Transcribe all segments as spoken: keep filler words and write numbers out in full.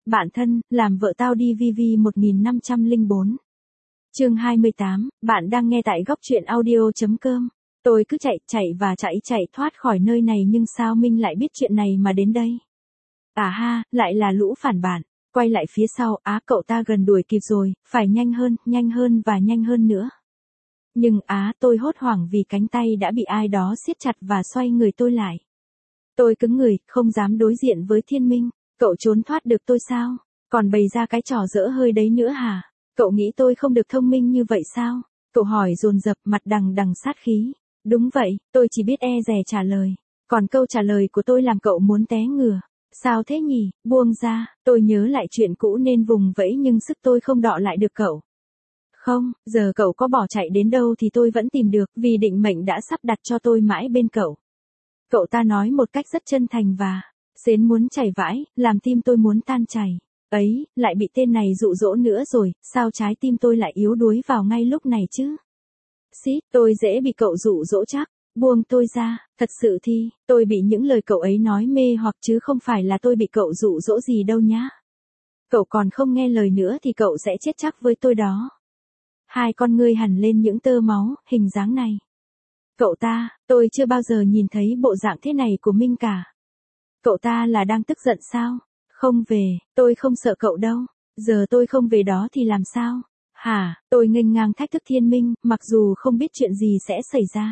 Bạn thân, làm vợ tao đi vi vi một nghìn năm trăm lẻ bốn. Chương hai mươi tám, bạn đang nghe tại góc truyện audio.com. Tôi cứ chạy, chạy và chạy chạy thoát khỏi nơi này nhưng sao Minh lại biết chuyện này mà đến đây? À ha, lại là lũ phản bản. Quay lại phía sau, á cậu ta gần đuổi kịp rồi, phải nhanh hơn, nhanh hơn và nhanh hơn nữa. Nhưng á tôi hốt hoảng vì cánh tay đã bị ai đó siết chặt và xoay người tôi lại. Tôi cứng người, không dám đối diện với Thiên Minh. Cậu trốn thoát được tôi sao? Còn bày ra cái trò dỡ hơi đấy nữa hả? Cậu nghĩ tôi không được thông minh như vậy sao? Cậu hỏi dồn dập, mặt đằng đằng sát khí. Đúng vậy, tôi chỉ biết e dè trả lời. Còn câu trả lời của tôi làm cậu muốn té ngửa. Sao thế nhỉ? Buông ra, tôi nhớ lại chuyện cũ nên vùng vẫy nhưng sức tôi không đọ lại được cậu. Không, giờ cậu có bỏ chạy đến đâu thì tôi vẫn tìm được vì định mệnh đã sắp đặt cho tôi mãi bên cậu. Cậu ta nói một cách rất chân thành và xến muốn chảy vãi, làm tim tôi muốn tan chảy. Ấy, lại bị tên này dụ dỗ nữa rồi, sao trái tim tôi lại yếu đuối vào ngay lúc này chứ? Xít, tôi dễ bị cậu dụ dỗ chắc. Buông tôi ra, thật sự thì, tôi bị những lời cậu ấy nói mê hoặc chứ không phải là tôi bị cậu dụ dỗ gì đâu nhá. Cậu còn không nghe lời nữa thì cậu sẽ chết chắc với tôi đó. Hai con ngươi hằn lên những tơ máu, hình dáng này. Cậu ta, tôi chưa bao giờ nhìn thấy bộ dạng thế này của Minh cả. Cậu ta là đang tức giận sao? Không về, tôi không sợ cậu đâu. Giờ tôi không về đó thì làm sao? Hả, tôi nghênh ngang thách thức Thiên Minh, mặc dù không biết chuyện gì sẽ xảy ra.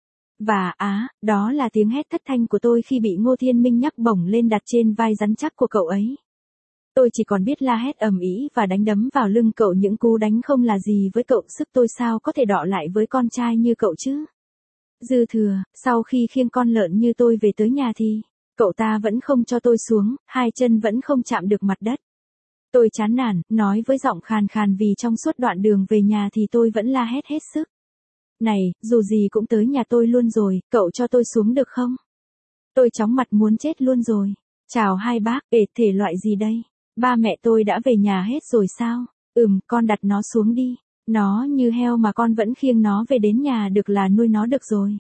Và á, đó là tiếng hét thất thanh của tôi khi bị Ngô Thiên Minh nhắc bổng lên đặt trên vai rắn chắc của cậu ấy. Tôi chỉ còn biết la hét ầm ĩ và đánh đấm vào lưng cậu, những cú đánh không là gì với cậu, sức tôi sao có thể đọ lại với con trai như cậu chứ? Dư thừa, sau khi khiêng con lợn như tôi về tới nhà thì, cậu ta vẫn không cho tôi xuống, hai chân vẫn không chạm được mặt đất. Tôi chán nản, nói với giọng khàn khàn vì trong suốt đoạn đường về nhà thì tôi vẫn la hét hết sức. Này, dù gì cũng tới nhà tôi luôn rồi, cậu cho tôi xuống được không? Tôi chóng mặt muốn chết luôn rồi. Chào hai bác, ể thể loại gì đây? Ba mẹ tôi đã về nhà hết rồi sao? Ừm, con đặt nó xuống đi. Nó như heo mà con vẫn khiêng nó về đến nhà được là nuôi nó được rồi.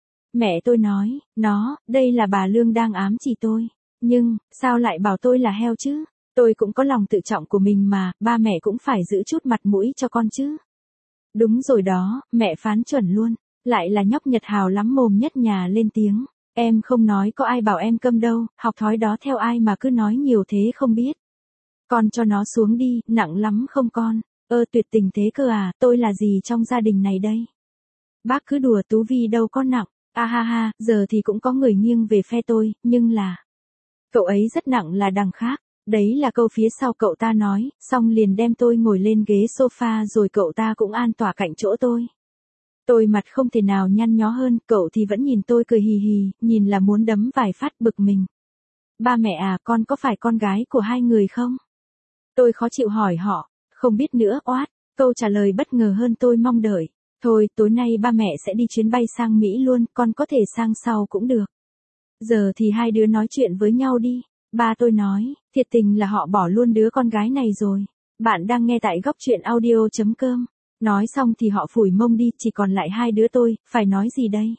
Mẹ tôi nói, nó, đây là bà Lương đang ám chỉ tôi. Nhưng, sao lại bảo tôi là heo chứ? Tôi cũng có lòng tự trọng của mình mà, ba mẹ cũng phải giữ chút mặt mũi cho con chứ. Đúng rồi đó, mẹ phán chuẩn luôn. Lại là nhóc Nhật Hào lắm mồm nhất nhà lên tiếng. Em không nói có ai bảo em câm đâu, học thói đó theo ai mà cứ nói nhiều thế không biết. Con cho nó xuống đi, nặng lắm không con? Ơ tuyệt tình thế cơ à, tôi là gì trong gia đình này đây? Bác cứ đùa, Tú Vi đâu có nặng. À ha ha, giờ thì cũng có người nghiêng về phe tôi, nhưng là cậu ấy rất nặng là đằng khác. Đấy là câu phía sau cậu ta nói, xong liền đem tôi ngồi lên ghế sofa rồi cậu ta cũng an tọa cạnh chỗ tôi. Tôi mặt không thể nào nhăn nhó hơn, cậu thì vẫn nhìn tôi cười hì hì, nhìn là muốn đấm vài phát bực mình. Ba mẹ à, con có phải con gái của hai người không? Tôi khó chịu hỏi họ, không biết nữa, oát, câu trả lời bất ngờ hơn tôi mong đợi. Thôi, tối nay ba mẹ sẽ đi chuyến bay sang Mỹ luôn, con có thể sang sau cũng được. Giờ thì hai đứa nói chuyện với nhau đi. Ba tôi nói, thiệt tình là họ bỏ luôn đứa con gái này rồi. Bạn đang nghe tại góc truyện audio.com. Nói xong thì họ phủi mông đi, chỉ còn lại hai đứa tôi, phải nói gì đây?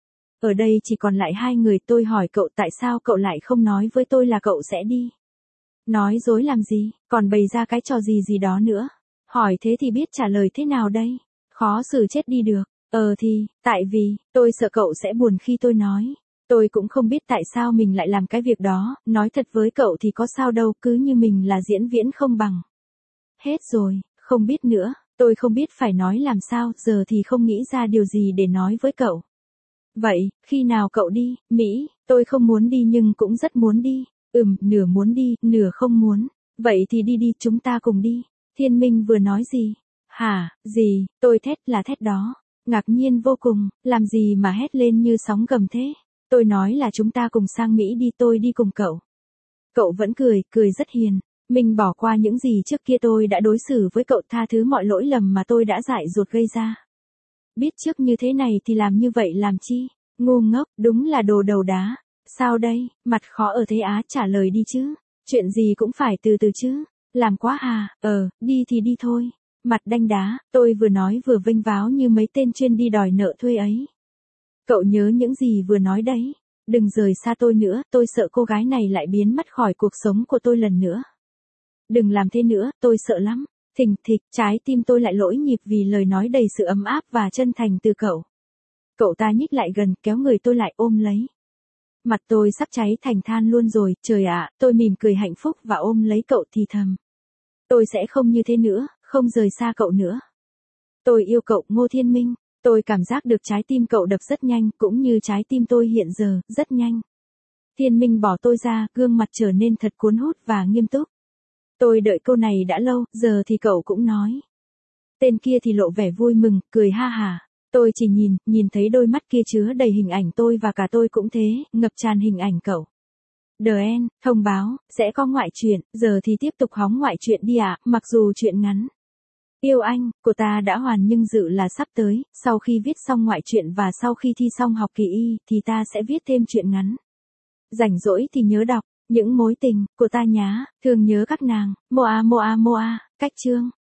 Ở đây chỉ còn lại hai người, tôi hỏi cậu tại sao cậu lại không nói với tôi là cậu sẽ đi? Nói dối làm gì, còn bày ra cái trò gì gì đó nữa. Hỏi thế thì biết trả lời thế nào đây? Khó xử chết đi được. Ờ thì, tại vì, tôi sợ cậu sẽ buồn khi tôi nói. Tôi cũng không biết tại sao mình lại làm cái việc đó, nói thật với cậu thì có sao đâu, cứ như mình là diễn viễn không bằng. Hết rồi, không biết nữa, tôi không biết phải nói làm sao, giờ thì không nghĩ ra điều gì để nói với cậu. Vậy, khi nào cậu đi, Mỹ, tôi không muốn đi nhưng cũng rất muốn đi. Ừm, nửa muốn đi, nửa không muốn. Vậy thì đi đi, chúng ta cùng đi. Thiên Minh vừa nói gì? Hả, gì, tôi thét là thét đó. Ngạc nhiên vô cùng, làm gì mà hét lên như sóng gầm thế? Tôi nói là chúng ta cùng sang Mỹ đi, tôi đi cùng cậu. Cậu vẫn cười, cười rất hiền. Mình bỏ qua những gì trước kia tôi đã đối xử với cậu, tha thứ mọi lỗi lầm mà tôi đã dại dột gây ra. Biết trước như thế này thì làm như vậy làm chi? Ngu ngốc, đúng là đồ đầu đá. Sao đây, mặt khó ở thế á, trả lời đi chứ. Chuyện gì cũng phải từ từ chứ. Làm quá à, ờ, đi thì đi thôi. Mặt đanh đá, tôi vừa nói vừa vênh váo như mấy tên chuyên đi đòi nợ thuê ấy. Cậu nhớ những gì vừa nói đấy. Đừng rời xa tôi nữa, tôi sợ cô gái này lại biến mất khỏi cuộc sống của tôi lần nữa. Đừng làm thế nữa, tôi sợ lắm. Thình thịch, trái tim tôi lại lỗi nhịp vì lời nói đầy sự ấm áp và chân thành từ cậu. Cậu ta nhích lại gần, kéo người tôi lại ôm lấy. Mặt tôi sắp cháy thành than luôn rồi, trời ạ, tôi mỉm cười hạnh phúc và ôm lấy cậu thì thầm. Tôi sẽ không như thế nữa, không rời xa cậu nữa. Tôi yêu cậu, Ngô Thiên Minh. Tôi cảm giác được trái tim cậu đập rất nhanh, cũng như trái tim tôi hiện giờ, rất nhanh. Thiên Minh bỏ tôi ra, gương mặt trở nên thật cuốn hút và nghiêm túc. Tôi đợi câu này đã lâu, giờ thì cậu cũng nói. Tên kia thì lộ vẻ vui mừng, cười ha hả. Tôi chỉ nhìn, nhìn thấy đôi mắt kia chứa đầy hình ảnh tôi và cả tôi cũng thế, ngập tràn hình ảnh cậu. đê en, thông báo, sẽ có ngoại truyện, giờ thì tiếp tục hóng ngoại truyện đi ạ, mặc dù truyện ngắn. Yêu anh, của ta đã hoàn nhưng dự là sắp tới, sau khi viết xong ngoại truyện và sau khi thi xong học kỳ y, thì ta sẽ viết thêm truyện ngắn. Rảnh rỗi thì nhớ đọc, những mối tình, của ta nhá, thường nhớ các nàng, moa moa moa, cách chương.